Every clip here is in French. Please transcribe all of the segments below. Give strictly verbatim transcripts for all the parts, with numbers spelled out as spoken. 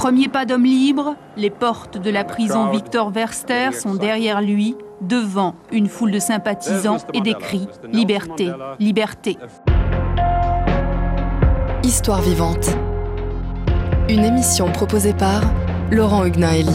Premier pas d'homme libre, les portes de la prison Victor Verster sont derrière lui, devant une foule de sympathisants et des cris « Liberté, liberté ». Histoire vivante. Une émission proposée par Laurent Huguenin-Héli.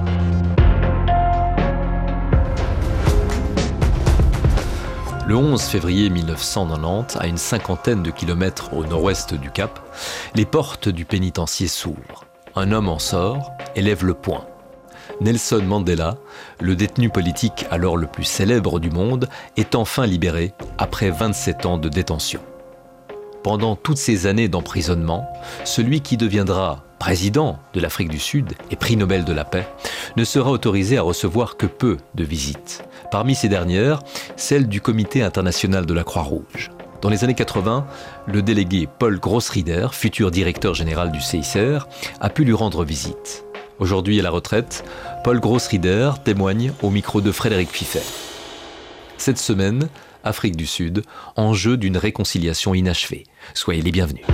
Le onze février mille neuf cent quatre-vingt-dix, à une cinquantaine de kilomètres au nord-ouest du Cap, les portes du pénitencier s'ouvrent. Un homme en sort et lève le poing. Nelson Mandela, le détenu politique alors le plus célèbre du monde, est enfin libéré après vingt-sept ans de détention. Pendant toutes ces années d'emprisonnement, celui qui deviendra président de l'Afrique du Sud et prix Nobel de la paix ne sera autorisé à recevoir que peu de visites. Parmi ces dernières, celle du Comité international de la Croix-Rouge. Dans les années quatre-vingts, le délégué Paul Grossrieder, futur directeur général du C I C R, a pu lui rendre visite. Aujourd'hui à la retraite, Paul Grossrieder témoigne au micro de Frédéric Fiffet. Cette semaine, Afrique du Sud, enjeu d'une réconciliation inachevée. Soyez les bienvenus.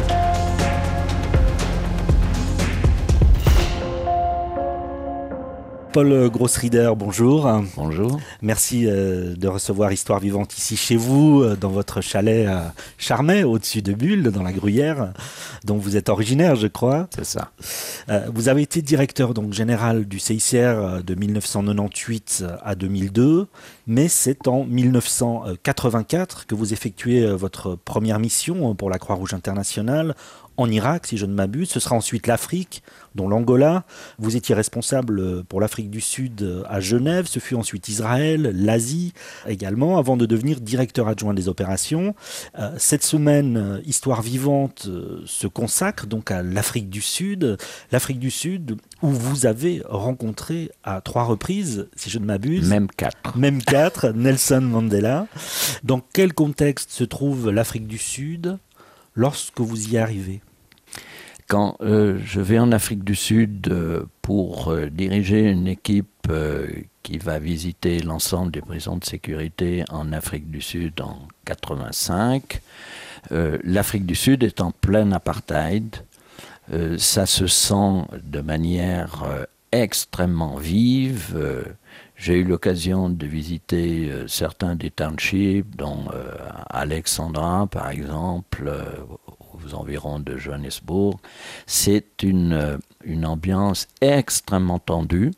Paul Grossrieder, bonjour. Bonjour. Merci euh, de recevoir Histoire vivante ici chez vous, euh, dans votre chalet à Charmey, au-dessus de Bulle, dans la Gruyère, dont vous êtes originaire, je crois. C'est ça. Euh, vous avez été directeur donc, général du C I C R de mille neuf cent quatre-vingt-dix-huit à deux mille deux, mais c'est en mille neuf cent quatre-vingt-quatre que vous effectuez votre première mission pour la Croix-Rouge internationale, en Irak, si je ne m'abuse. Ce sera ensuite l'Afrique, dont l'Angola. Vous étiez responsable pour l'Afrique du Sud à Genève. Ce fut ensuite Israël, l'Asie également, avant de devenir directeur adjoint des opérations. Euh, cette semaine, Histoire vivante euh, se consacre donc à l'Afrique du Sud. L'Afrique du Sud, où vous avez rencontré à trois reprises, si je ne m'abuse. Même quatre. Même quatre, Nelson Mandela. Dans quel contexte se trouve l'Afrique du Sud lorsque vous y arrivez ? Quand euh, je vais en Afrique du Sud euh, pour euh, diriger une équipe euh, qui va visiter l'ensemble des prisons de sécurité en Afrique du Sud en quatre-vingt-cinq, euh, l'Afrique du Sud est en plein apartheid. Euh, ça se sent de manière euh, extrêmement vive. Euh, j'ai eu l'occasion de visiter euh, certains des townships, dont euh, Alexandra par exemple, euh, aux environs de Johannesburg. C'est une, une ambiance extrêmement tendue.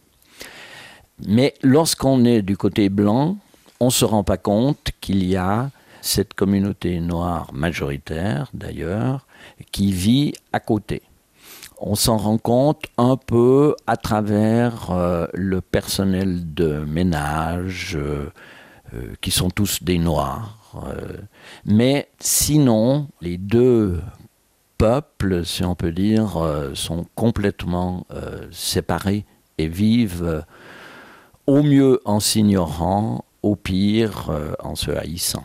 Mais lorsqu'on est du côté blanc, on ne se rend pas compte qu'il y a cette communauté noire majoritaire, d'ailleurs, qui vit à côté. On s'en rend compte un peu à travers euh, le personnel de ménage, euh, euh, qui sont tous des Noirs. Euh, mais sinon, les deux peuples, si on peut dire, euh, sont complètement euh, séparés et vivent euh, au mieux en s'ignorant, au pire euh, en se haïssant.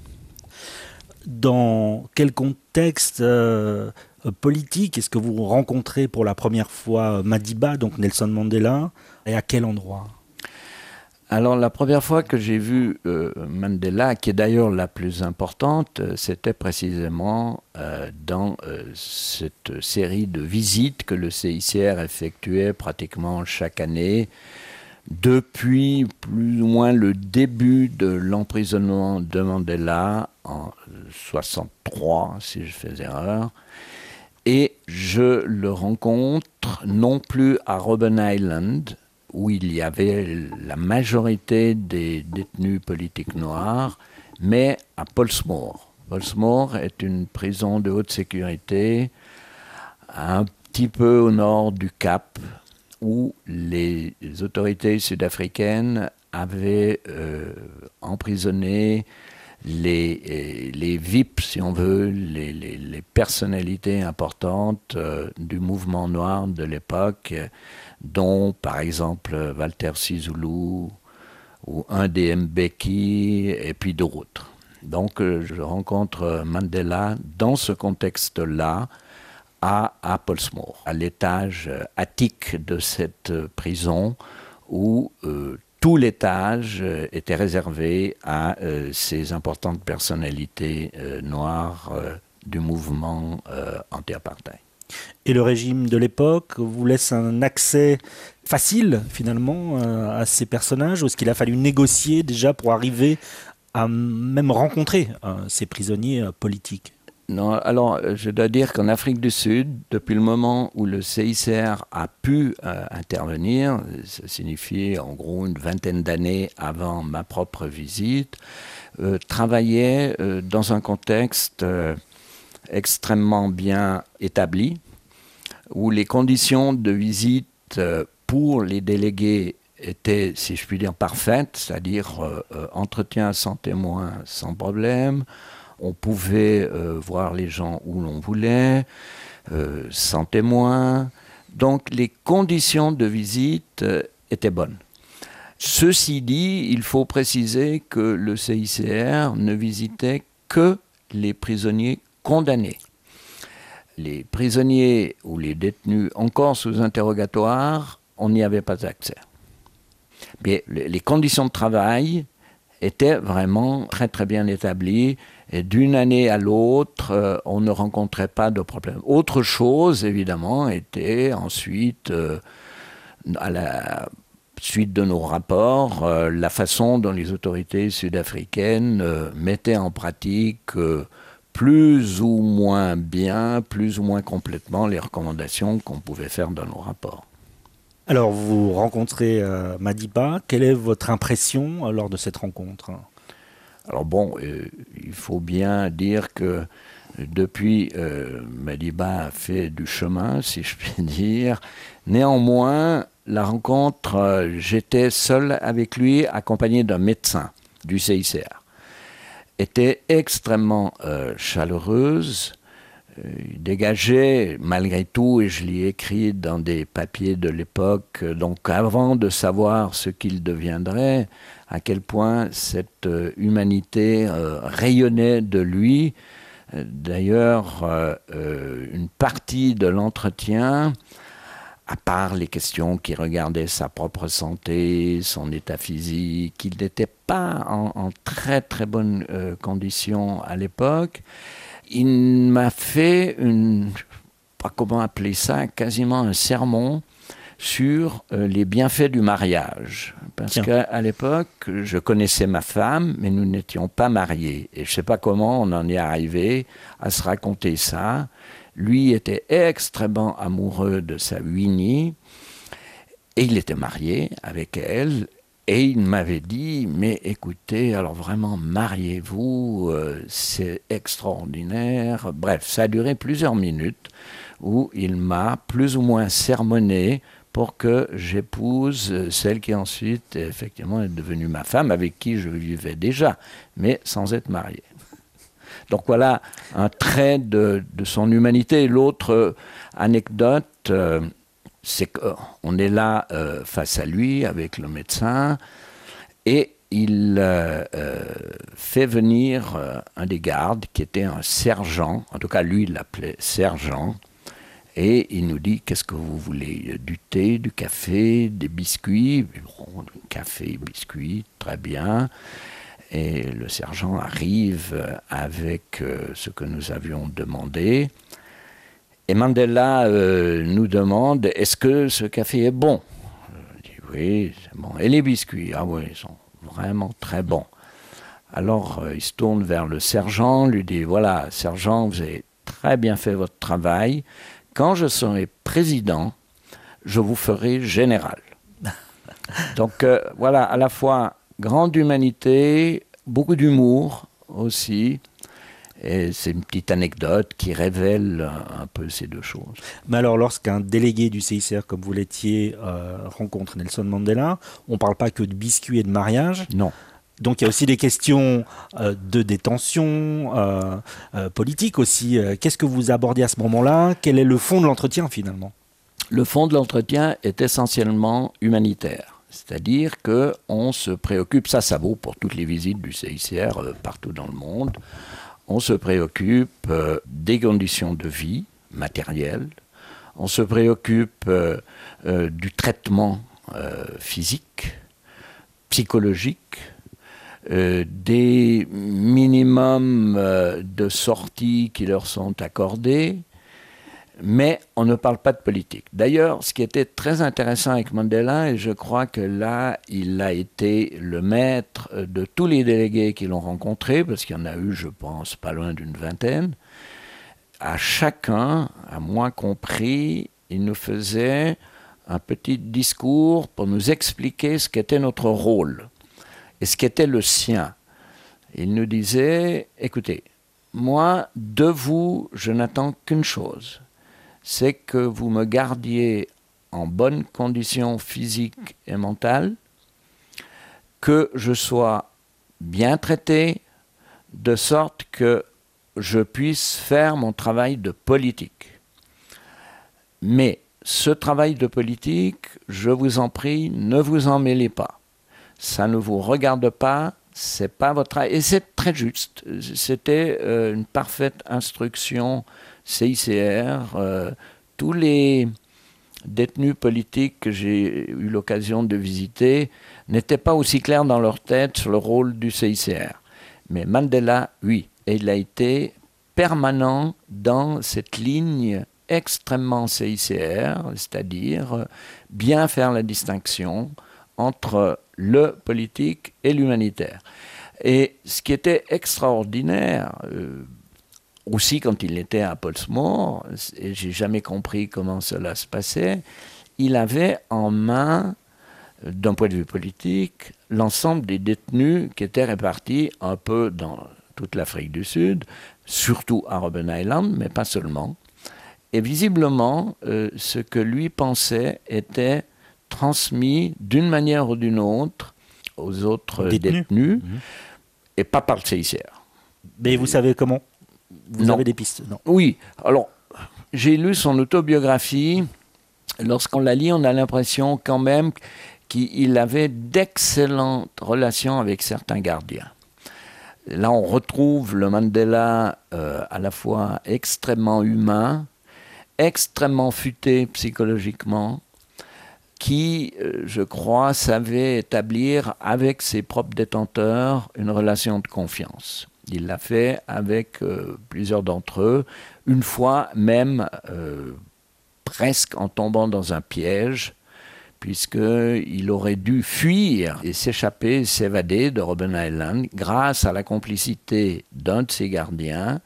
Dans quel contexte euh, politique est-ce que vous rencontrez pour la première fois Madiba, donc Nelson Mandela, et à quel endroit ? Alors la première fois que j'ai vu euh, Mandela, qui est d'ailleurs la plus importante, euh, c'était précisément euh, dans euh, cette série de visites que le C I C R effectuait pratiquement chaque année, depuis plus ou moins le début de l'emprisonnement de Mandela en soixante-trois, si je fais erreur. Et je le rencontre non plus à Robben Island, où il y avait la majorité des détenus politiques noirs, mais à Pollsmoor. Pollsmoor est une prison de haute sécurité, un petit peu au nord du Cap, où les autorités sud-africaines avaient euh, emprisonné les, les V I P, si on veut, les, les, les personnalités importantes euh, du mouvement noir de l'époque, dont par exemple Walter Sisulu ou un des Mbeki et puis d'autres. Donc euh, je rencontre Mandela dans ce contexte-là à, à Pollsmoor, à l'étage attique de cette prison où euh, tout l'étage était réservé à euh, ces importantes personnalités euh, noires euh, du mouvement euh, anti-apartheid. Et le régime de l'époque vous laisse un accès facile, finalement, à ces personnages, ou est-ce qu'il a fallu négocier déjà pour arriver à même rencontrer ces prisonniers politiques ? Non, alors je dois dire qu'en Afrique du Sud, depuis le moment où le C I C R a pu euh, intervenir, ça signifie en gros une vingtaine d'années avant ma propre visite, euh, travaillait euh, dans un contexte euh, extrêmement bien établi, où les conditions de visite euh, pour les délégués étaient, si je puis dire, parfaites, c'est-à-dire euh, euh, entretien sans témoin sans problème. On pouvait euh, voir les gens où l'on voulait, euh, sans témoin. Donc les conditions de visite euh, étaient bonnes. Ceci dit, il faut préciser que le C I C R ne visitait que les prisonniers condamnés. Les prisonniers ou les détenus encore sous interrogatoire, on n'y avait pas accès. Mais les conditions de travail étaient vraiment très très bien établies. Et d'une année à l'autre, euh, on ne rencontrait pas de problème. Autre chose, évidemment, était ensuite, euh, à la suite de nos rapports, euh, la façon dont les autorités sud-africaines euh, mettaient en pratique euh, plus ou moins bien, plus ou moins complètement les recommandations qu'on pouvait faire dans nos rapports. Alors, vous rencontrez euh, Madiba. Quelle est votre impression euh, lors de cette rencontre ? Alors bon, euh, il faut bien dire que depuis, euh, Madiba a fait du chemin, si je puis dire. Néanmoins, la rencontre, euh, j'étais seul avec lui, accompagné d'un médecin du C I C R. Était extrêmement euh, chaleureuse. Euh, il dégageait, malgré tout, et je l'ai écrit dans des papiers de l'époque, donc avant de savoir ce qu'il deviendrait, à quel point cette euh, humanité euh, rayonnait de lui. Euh, d'ailleurs, euh, euh, une partie de l'entretien, à part les questions qui regardaient sa propre santé, son état physique, il n'était pas en, en très très bonne euh, condition à l'époque, il m'a fait une, je ne sais pas comment appeler ça, quasiment un sermon sur euh, les bienfaits du mariage. Parce Tiens. qu'à l'époque, je connaissais ma femme, mais nous n'étions pas mariés. Et je ne sais pas comment on en est arrivé à se raconter ça. Lui était extrêmement amoureux de sa Winnie, et il était marié avec elle. Et il m'avait dit, mais écoutez, alors vraiment, mariez-vous, euh, c'est extraordinaire. Bref, ça a duré plusieurs minutes, où il m'a plus ou moins sermonné pour que j'épouse celle qui ensuite, effectivement, est devenue ma femme, avec qui je vivais déjà, mais sans être marié. Donc voilà un trait de, de son humanité. L'autre euh, anecdote, euh, c'est qu'on est là euh, face à lui, avec le médecin, et il euh, euh, fait venir euh, un des gardes, qui était un sergent, en tout cas lui il l'appelait sergent, et il nous dit, qu'est-ce que vous voulez ? Du thé, du café, des biscuits ? Bon, café, biscuits, très bien. Et le sergent arrive avec euh, ce que nous avions demandé. Et Mandela euh, nous demande, est-ce que ce café est bon ? Je dis, oui, c'est bon. Et les biscuits ? Ah oui, ils sont vraiment très bons. Alors, euh, il se tourne vers le sergent, lui dit, voilà, sergent, vous avez très bien fait votre travail. Quand je serai président, je vous ferai général. Donc euh, voilà, à la fois grande humanité, beaucoup d'humour aussi. Et c'est une petite anecdote qui révèle un, un peu ces deux choses. Mais alors, lorsqu'un délégué du C I C R, comme vous l'étiez, euh, rencontre Nelson Mandela, on ne parle pas que de biscuits et de mariage. Non. Donc il y a aussi des questions euh, de détention, euh, euh, politique aussi. Qu'est-ce que vous abordez à ce moment-là ? Quel est le fond de l'entretien finalement ? Le fond de l'entretien est essentiellement humanitaire. C'est-à-dire qu'on se préoccupe, ça ça vaut pour toutes les visites du C I C R euh, partout dans le monde, on se préoccupe euh, des conditions de vie matérielles, on se préoccupe euh, euh, du traitement euh, physique, psychologique, Euh, des minimums euh, de sorties qui leur sont accordés, mais on ne parle pas de politique. D'ailleurs, ce qui était très intéressant avec Mandela, et je crois que là, il a été le maître de tous les délégués qui l'ont rencontré, parce qu'il y en a eu, je pense, pas loin d'une vingtaine, à chacun, à moi compris, il nous faisait un petit discours pour nous expliquer ce qu'était notre rôle et ce qu'était le sien. Il nous disait, écoutez, moi, de vous, je n'attends qu'une chose, c'est que vous me gardiez en bonne condition physique et mentale, que je sois bien traité, de sorte que je puisse faire mon travail de politique. Mais ce travail de politique, je vous en prie, ne vous en mêlez pas. Ça ne vous regarde pas, c'est pas votre travail. Et c'est très juste. C'était euh, une parfaite instruction C I C R. Euh, tous les détenus politiques que j'ai eu l'occasion de visiter n'étaient pas aussi clairs dans leur tête sur le rôle du C I C R. Mais Mandela, oui. Et il a été permanent dans cette ligne extrêmement C I C R, c'est-à-dire bien faire la distinction entre le politique et l'humanitaire. Et ce qui était extraordinaire, euh, aussi quand il était à Portsmouth, et j'ai jamais compris comment cela se passait, il avait en main, d'un point de vue politique, l'ensemble des détenus qui étaient répartis un peu dans toute l'Afrique du Sud, surtout à Robben Island, mais pas seulement. Et visiblement, euh, ce que lui pensait était transmis d'une manière ou d'une autre aux autres détenus, détenus mmh. et pas par le C I C R. Mais vous savez comment ? Vous non. avez des pistes ? Non. Oui. Alors, j'ai lu son autobiographie. Lorsqu'on la lit, on a l'impression quand même qu'il avait d'excellentes relations avec certains gardiens. Là, on retrouve le Mandela euh, à la fois extrêmement humain, extrêmement futé psychologiquement, qui, euh, je crois, savait établir avec ses propres détenteurs une relation de confiance. Il l'a fait avec euh, plusieurs d'entre eux, une fois même euh, presque en tombant dans un piège, puisqu'il aurait dû fuir et s'échapper, s'évader de Robben Island grâce à la complicité d'un de ses gardiens.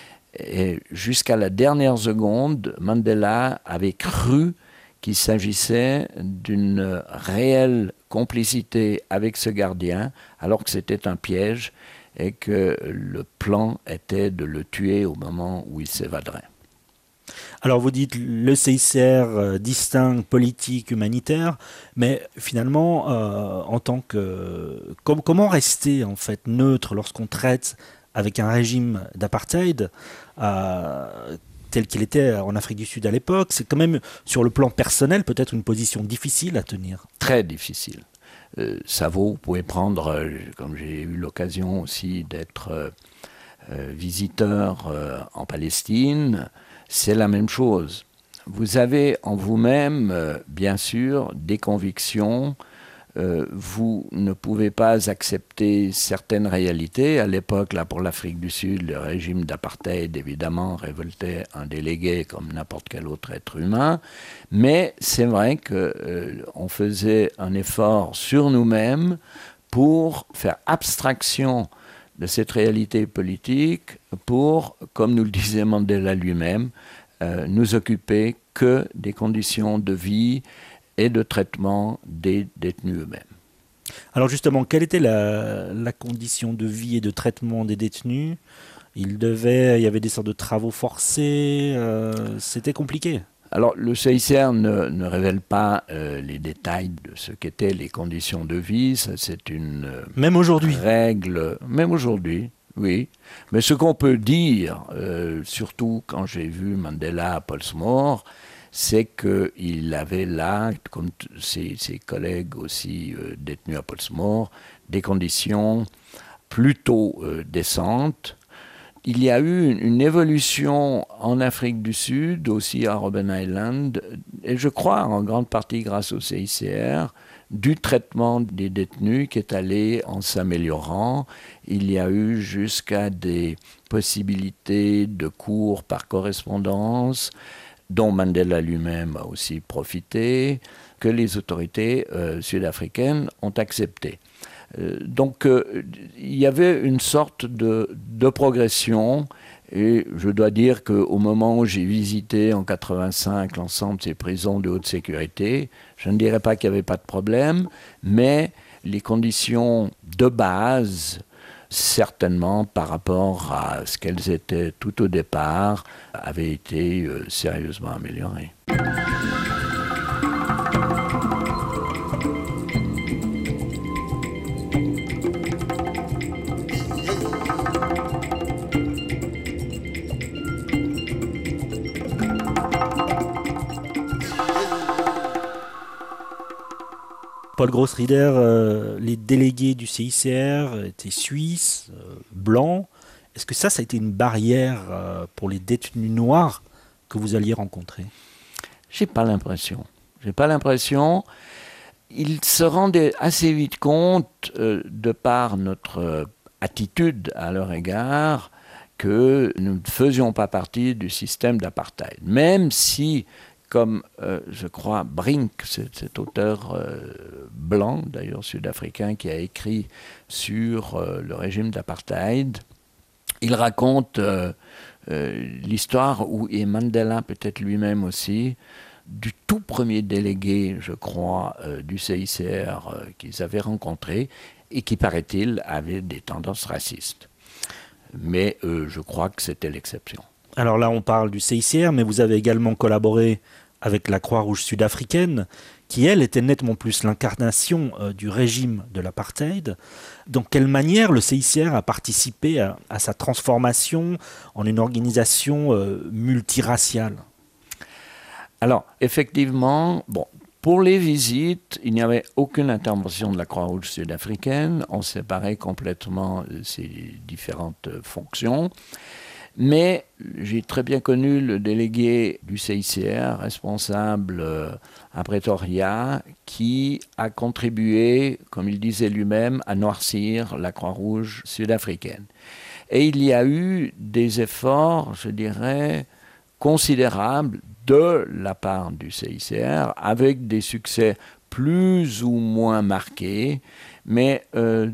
Et jusqu'à la dernière seconde, Mandela avait cru qu'il s'agissait d'une réelle complicité avec ce gardien, alors que c'était un piège et que le plan était de le tuer au moment où il s'évaderait. Alors vous dites le C I C R euh, distingue politique, humanitaire, mais finalement, euh, en tant que com- comment rester en fait neutre lorsqu'on traite avec un régime d'apartheid euh, tel qu'il était en Afrique du Sud à l'époque? C'est quand même sur le plan personnel peut-être une position difficile à tenir. Très difficile. Euh, ça vaut, vous pouvez prendre, euh, comme j'ai eu l'occasion aussi d'être euh, euh, visiteur euh, en Palestine. C'est la même chose. Vous avez en vous-même, euh, bien sûr, des convictions. Euh, vous ne pouvez pas accepter certaines réalités. À l'époque, là, pour l'Afrique du Sud, le régime d'apartheid, évidemment, révoltait un délégué comme n'importe quel autre être humain. Mais c'est vrai qu'on euh, faisait un effort sur nous-mêmes pour faire abstraction de cette réalité politique pour, comme nous le disait Mandela lui-même, euh, nous occuper que des conditions de vie et de traitement des détenus eux-mêmes. Alors justement, quelle était la, la condition de vie et de traitement des détenus ? Il devait, il y avait des sortes de travaux forcés, euh, c'était compliqué. Alors, le C I C R ne, ne révèle pas euh, les détails de ce qu'étaient les conditions de vie. Ça, c'est une euh, même aujourd'hui. règle, même aujourd'hui, oui. Mais ce qu'on peut dire, euh, surtout quand j'ai vu Mandela à Portsmouth, c'est qu'il avait là, comme t- ses, ses collègues aussi euh, détenus à Portsmouth, des conditions plutôt euh, décentes. Il y a eu une évolution en Afrique du Sud, aussi à Robben Island, et je crois en grande partie grâce au C I C R, du traitement des détenus qui est allé en s'améliorant. Il y a eu jusqu'à des possibilités de cours par correspondance. dont Mandela lui-même a aussi profité, que les autorités euh, sud-africaines ont accepté. Euh, donc euh, il y avait une sorte de, de progression, et je dois dire qu'au moment où j'ai visité en quatre-vingt-cinq l'ensemble de ces prisons de haute sécurité, je ne dirais pas qu'il n'y avait pas de problème, mais les conditions de base, certainement par rapport à ce qu'elles étaient tout au départ, avaient été euh, sérieusement améliorées. Paul Grossrieder, euh, les délégués du C I C R étaient suisses, euh, blancs. Est-ce que ça, ça a été une barrière euh, pour les détenus noirs que vous alliez rencontrer ? J'ai pas l'impression. J'ai pas l'impression. Ils se rendaient assez vite compte, euh, de par notre euh, attitude à leur égard, que nous ne faisions pas partie du système d'apartheid. Même si, comme euh, je crois Brink, c'est, cet auteur euh, blanc, d'ailleurs sud-africain, qui a écrit sur euh, le régime d'apartheid, il raconte euh, euh, l'histoire où, et Mandela peut-être lui-même aussi, du tout premier délégué, je crois, euh, du C I C R euh, qu'ils avaient rencontré et qui, paraît-il, avait des tendances racistes. Mais euh, je crois que c'était l'exception. Alors là, on parle du C I C R, mais vous avez également collaboré avec la Croix-Rouge sud-africaine, qui, elle, était nettement plus l'incarnation euh, du régime de l'apartheid. Dans quelle manière le C I C R a participé à, à sa transformation en une organisation euh, multiraciale ? Alors, effectivement, bon, pour les visites, il n'y avait aucune intervention de la Croix-Rouge sud-africaine. On séparait complètement ces différentes fonctions. Mais j'ai très bien connu le délégué du C I C R, responsable euh, à Pretoria, qui a contribué, comme il disait lui-même, à noircir la Croix-Rouge sud-africaine. Et il y a eu des efforts, je dirais, considérables de la part du C I C R, avec des succès plus ou moins marqués, mais euh,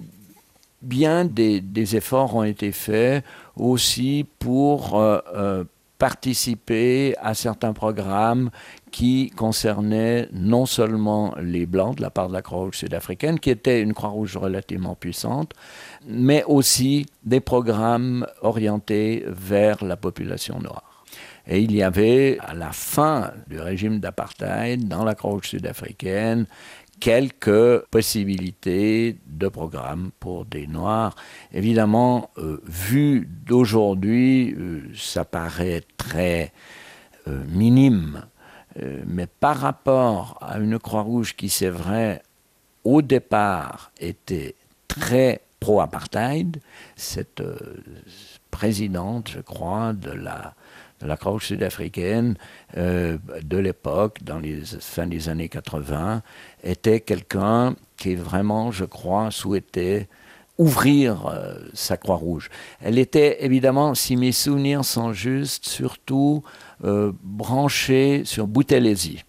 bien des, des efforts ont été faits aussi pour euh, euh, participer à certains programmes qui concernaient non seulement les Blancs de la part de la Croix-Rouge sud-africaine, qui était une Croix-Rouge relativement puissante, mais aussi des programmes orientés vers la population noire. Et il y avait, à la fin du régime d'apartheid, dans la Croix-Rouge sud-africaine, quelques possibilités de programmes pour des Noirs. Évidemment, euh, vu d'aujourd'hui, euh, ça paraît très euh, minime. Euh, mais par rapport à une Croix-Rouge qui, c'est vrai, au départ, était très pro-apartheid, cette euh, présidente, je crois, de la... la Croix-Rouge sud-africaine euh, de l'époque, dans les fins des années quatre-vingts, était quelqu'un qui vraiment, je crois, souhaitait ouvrir euh, sa Croix-Rouge. Elle était évidemment, si mes souvenirs sont justes, surtout euh, branchée sur Buthelezi.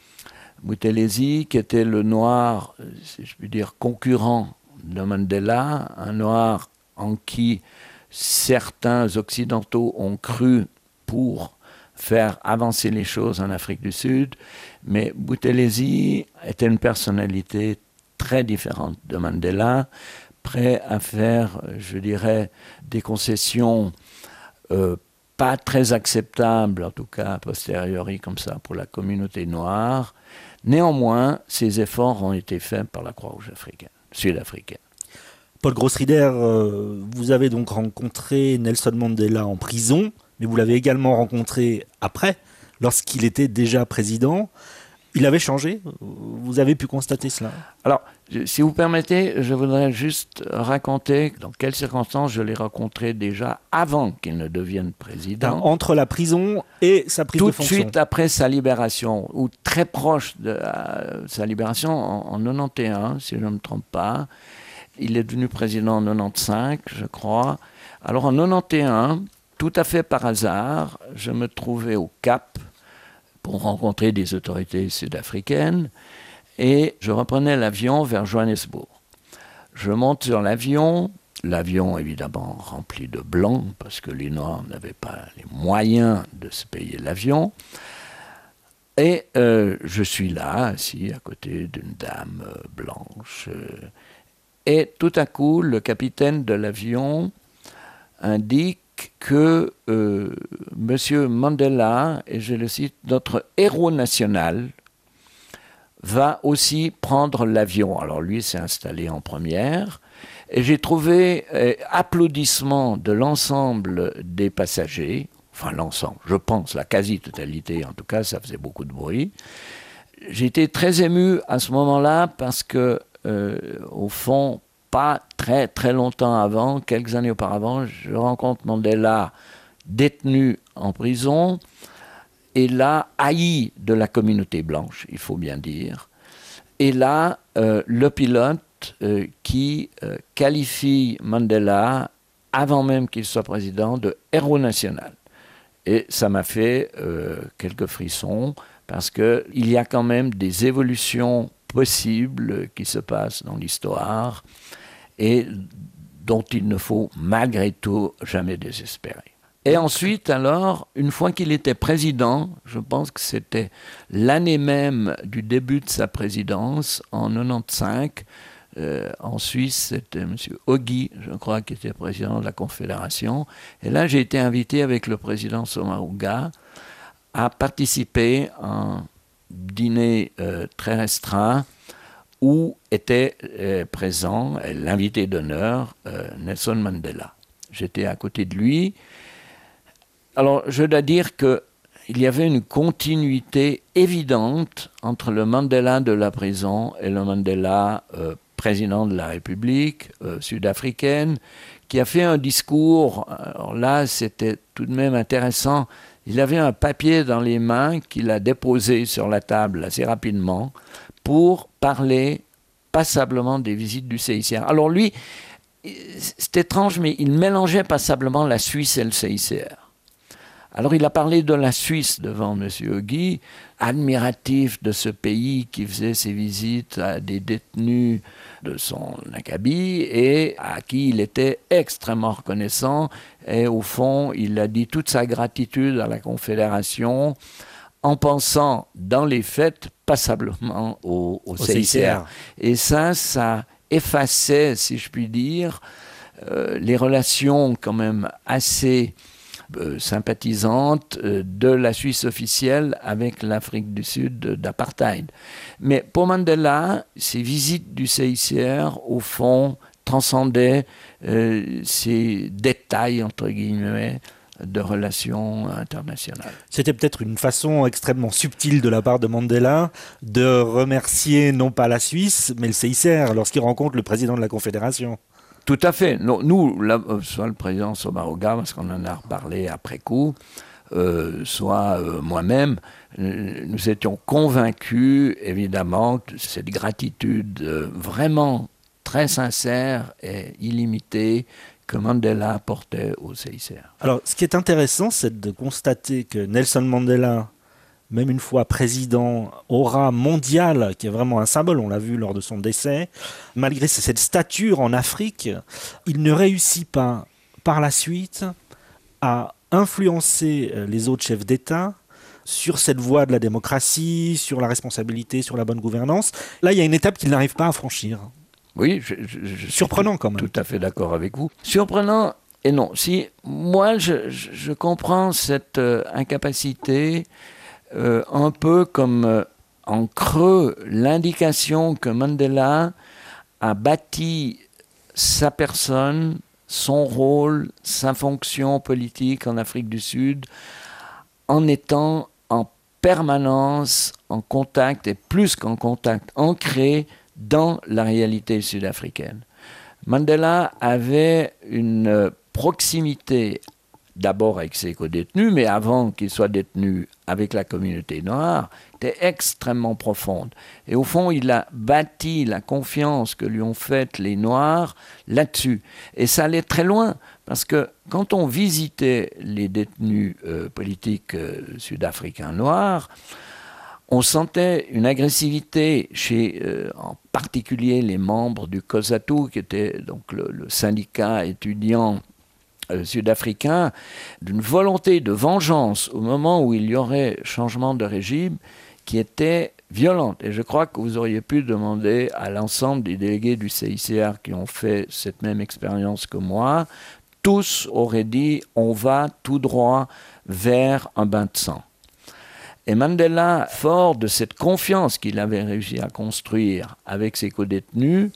Buthelezi, qui était le noir, si je puis dire, concurrent de Mandela, un noir en qui certains occidentaux ont cru pour faire avancer les choses en Afrique du Sud, mais Buthelezi était une personnalité très différente de Mandela, prêt à faire, je dirais, des concessions euh, pas très acceptables, en tout cas a posteriori comme ça, pour la communauté noire. Néanmoins, ces efforts ont été faits par la Croix-Rouge africaine, sud-africaine. Paul Grossrieder, euh, vous avez donc rencontré Nelson Mandela en prison, mais vous l'avez également rencontré après, lorsqu'il était déjà président. Il avait changé ? Vous avez pu constater cela ? Alors, si vous permettez, je voudrais juste raconter dans quelles circonstances je l'ai rencontré déjà avant qu'il ne devienne président. Entre la prison et sa prise Tout de fonction. Tout de suite après sa libération, ou très proche de euh, sa libération, en, en quatre-vingt-onze, si je ne me trompe pas. Il est devenu président en quatre-vingt-quinze, je crois. Alors en quatre-vingt-onze, tout à fait par hasard, je me trouvais au Cap pour rencontrer des autorités sud-africaines et je reprenais l'avion vers Johannesburg. Je monte sur l'avion, l'avion évidemment rempli de blancs parce que les Noirs n'avaient pas les moyens de se payer l'avion. Et euh, je suis là, assis à côté d'une dame euh, blanche. Euh, et tout à coup, le capitaine de l'avion indique que euh, M. Mandela, et je le cite, notre héros national, va aussi prendre l'avion. Alors lui s'est installé en première, et j'ai trouvé euh, applaudissements de l'ensemble des passagers, enfin l'ensemble, je pense, la quasi-totalité, en tout cas, ça faisait beaucoup de bruit. J'ai été très ému à ce moment-là parce que, euh, au fond, pas très très longtemps avant, quelques années auparavant, je rencontre Mandela détenu en prison et là haï de la communauté blanche, il faut bien dire. Et là, euh, le pilote euh, qui euh, qualifie Mandela, avant même qu'il soit président, de héros national. Et ça m'a fait euh, quelques frissons parce qu'il y a quand même des évolutions possibles qui se passent dans l'histoire et dont il ne faut malgré tout jamais désespérer. Et ensuite, alors, une fois qu'il était président, je pense que c'était l'année même du début de sa présidence, en quatre-vingt-quinze, euh, en Suisse, c'était M. Ogi, je crois, qui était président de la Confédération. Et là, j'ai été invité avec le président Sommaruga à participer à un dîner euh, très restreint où était euh, présent euh, l'invité d'honneur, euh, Nelson Mandela. J'étais à côté de lui. Alors, je dois dire qu'il y avait une continuité évidente entre le Mandela de la prison et le Mandela euh, président de la République euh, sud-africaine, qui a fait un discours, alors là, c'était tout de même intéressant. Il avait un papier dans les mains qu'il a déposé sur la table assez rapidement pour parler passablement des visites du C I C R. Alors lui, c'est étrange, mais il mélangeait passablement la Suisse et le C I C R. Alors il a parlé de la Suisse devant M. Ogi, admiratif de ce pays qui faisait ses visites à des détenus de son acabit et à qui il était extrêmement reconnaissant. Et au fond, il a dit toute sa gratitude à la Confédération en pensant dans les faits passablement au, au, au C I C R. Et ça, ça effaçait, si je puis dire, euh, les relations quand même assez euh, sympathisantes euh, de la Suisse officielle avec l'Afrique du Sud d'apartheid. Mais pour Mandela, ces visites du C I C R, au fond, transcendaient euh, ces détails, entre guillemets, de relations internationales. C'était peut-être une façon extrêmement subtile de la part de Mandela de remercier non pas la Suisse, mais le C I C R lorsqu'il rencontre le président de la Confédération. Tout à fait. Nous, là, soit le président Sommaruga, parce qu'on en a reparlé après coup, euh, soit euh, moi-même, euh, nous étions convaincus, évidemment, de cette gratitude euh, vraiment très sincère et illimitée que Mandela apportait au C I C R. Alors, ce qui est intéressant, c'est de constater que Nelson Mandela, même une fois président, aura mondial, qui est vraiment un symbole, on l'a vu lors de son décès, malgré cette stature en Afrique, il ne réussit pas, par la suite, à influencer les autres chefs d'État sur cette voie de la démocratie, sur la responsabilité, sur la bonne gouvernance. Là, il y a une étape qu'il n'arrive pas à franchir. Oui, je, je, je surprenant suis quand même. Tout à fait d'accord avec vous. Surprenant et non. Si moi je, je, je comprends cette euh, incapacité euh, un peu comme euh, en creux l'indication que Mandela a bâti sa personne, son rôle, sa fonction politique en Afrique du Sud en étant en permanence en contact et plus qu'en contact, ancré dans la réalité sud-africaine. Mandela avait une proximité d'abord avec ses co-détenus, mais avant qu'il soit détenu avec la communauté noire, était extrêmement profonde. Et au fond, il a bâti la confiance que lui ont faite les Noirs là-dessus. Et ça allait très loin, Parce que quand on visitait les détenus euh, politiques euh, sud-africains noirs, on sentait une agressivité chez, euh, en particulier, les membres du COSATU, qui était donc le, le syndicat étudiant euh, sud-africain, d'une volonté de vengeance au moment où il y aurait changement de régime qui était violente. Et je crois que vous auriez pu demander à l'ensemble des délégués du C I C R qui ont fait cette même expérience que moi, tous auraient dit « on va tout droit vers un bain de sang ». Et Mandela, fort de cette confiance qu'il avait réussi à construire avec ses codétenus,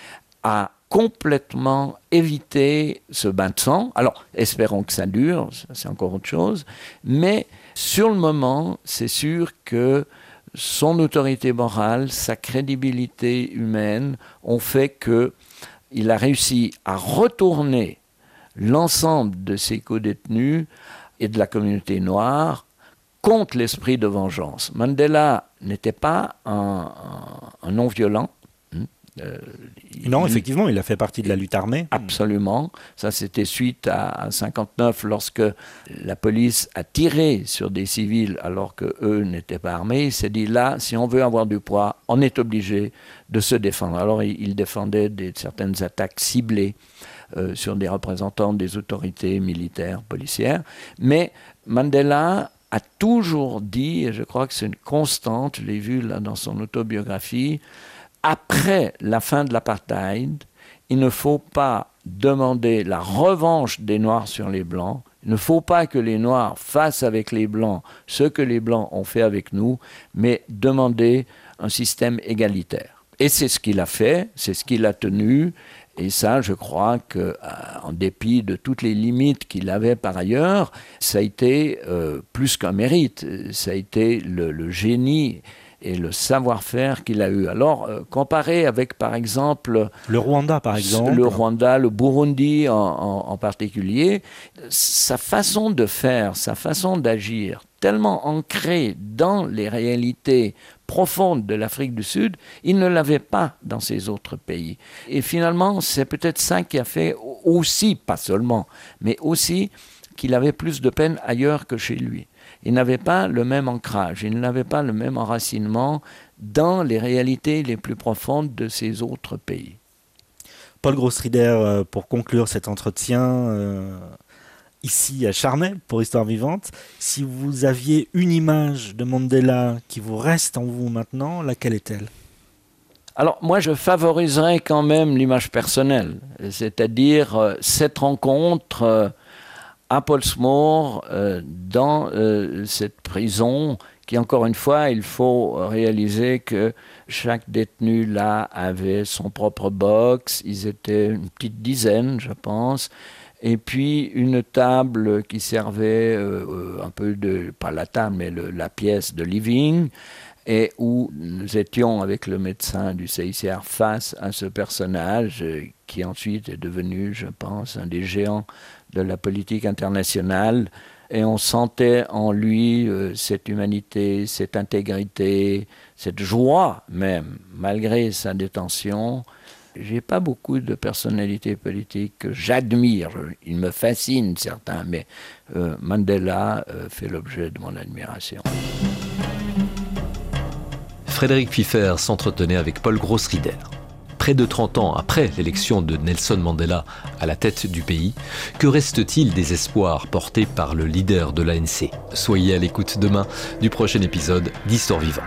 a complètement évité ce bain de sang. Alors, espérons que ça dure, c'est encore autre chose, mais sur le moment, c'est sûr que son autorité morale, sa crédibilité humaine ont fait qu'il a réussi à retourner l'ensemble de ses codétenus et de la communauté noire contre l'esprit de vengeance. Mandela n'était pas un, un, un non-violent. Euh, non, il, effectivement, il a fait partie de la lutte armée. Absolument. Ça, c'était suite à, à cinquante-neuf, lorsque la police a tiré sur des civils alors qu'eux n'étaient pas armés. Il s'est dit, là, si on veut avoir du poids, on est obligé de se défendre. Alors, il, il défendait des, certaines attaques ciblées euh, sur des représentants des autorités militaires, policières. Mais Mandela a toujours dit, et je crois que c'est une constante, je l'ai vu là dans son autobiographie, après la fin de l'apartheid, il ne faut pas demander la revanche des Noirs sur les Blancs, il ne faut pas que les Noirs fassent avec les Blancs ce que les Blancs ont fait avec nous, mais demander un système égalitaire. Et c'est ce qu'il a fait, c'est ce qu'il a tenu. Et ça, je crois qu'en dépit de toutes les limites qu'il avait par ailleurs, ça a été euh, plus qu'un mérite. Ça a été le, le génie et le savoir-faire qu'il a eu. Alors, euh, comparé avec, par exemple... Le Rwanda, par exemple. Le Rwanda, le Burundi en, en, en particulier, sa façon de faire, sa façon d'agir, tellement ancrée dans les réalités profonde de l'Afrique du Sud, il ne l'avait pas dans ces autres pays. Et finalement, c'est peut-être ça qui a fait aussi, pas seulement, mais aussi qu'il avait plus de peine ailleurs que chez lui. Il n'avait pas le même ancrage, il n'avait pas le même enracinement dans les réalités les plus profondes de ces autres pays. Paul Grossrieder, pour conclure cet entretien, euh, ici à Charnay, pour Histoire Vivante, si vous aviez une image de Mandela qui vous reste en vous maintenant, laquelle est-elle ? Alors moi je favoriserais quand même l'image personnelle, c'est-à-dire euh, cette rencontre euh, à Pollsmoor, euh, dans euh, cette prison, qui encore une fois, il faut réaliser que chaque détenu là avait son propre box, ils étaient une petite dizaine je pense, et puis une table qui servait euh, un peu de, pas la table, mais le, la pièce de living, et où nous étions avec le médecin du C I C R face à ce personnage euh, qui ensuite est devenu, je pense, un des géants de la politique internationale. Et on sentait en lui euh, cette humanité, cette intégrité, cette joie même, malgré sa détention. J'ai pas beaucoup de personnalités politiques que j'admire. Ils me fascinent, certains, mais euh, Mandela euh, fait l'objet de mon admiration. Frédéric Pfiffer s'entretenait avec Paul Grossrieder. Près de trente ans après l'élection de Nelson Mandela à la tête du pays, que reste-t-il des espoirs portés par le leader de l'A N C ? Soyez à l'écoute demain du prochain épisode d'Histoire Vivante.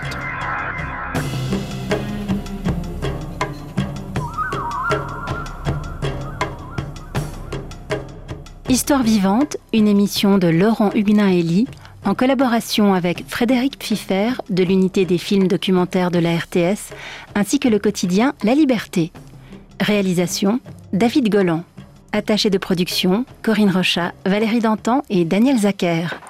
Histoire Vivante, une émission de Laurent Huguenin-Elie, en collaboration avec Frédéric Pfiffer de l'unité des films documentaires de la R T S, ainsi que le quotidien La Liberté. Réalisation, David Golan. Attaché de production, Corinne Rochat, Valérie Dantan et Daniel Zacher.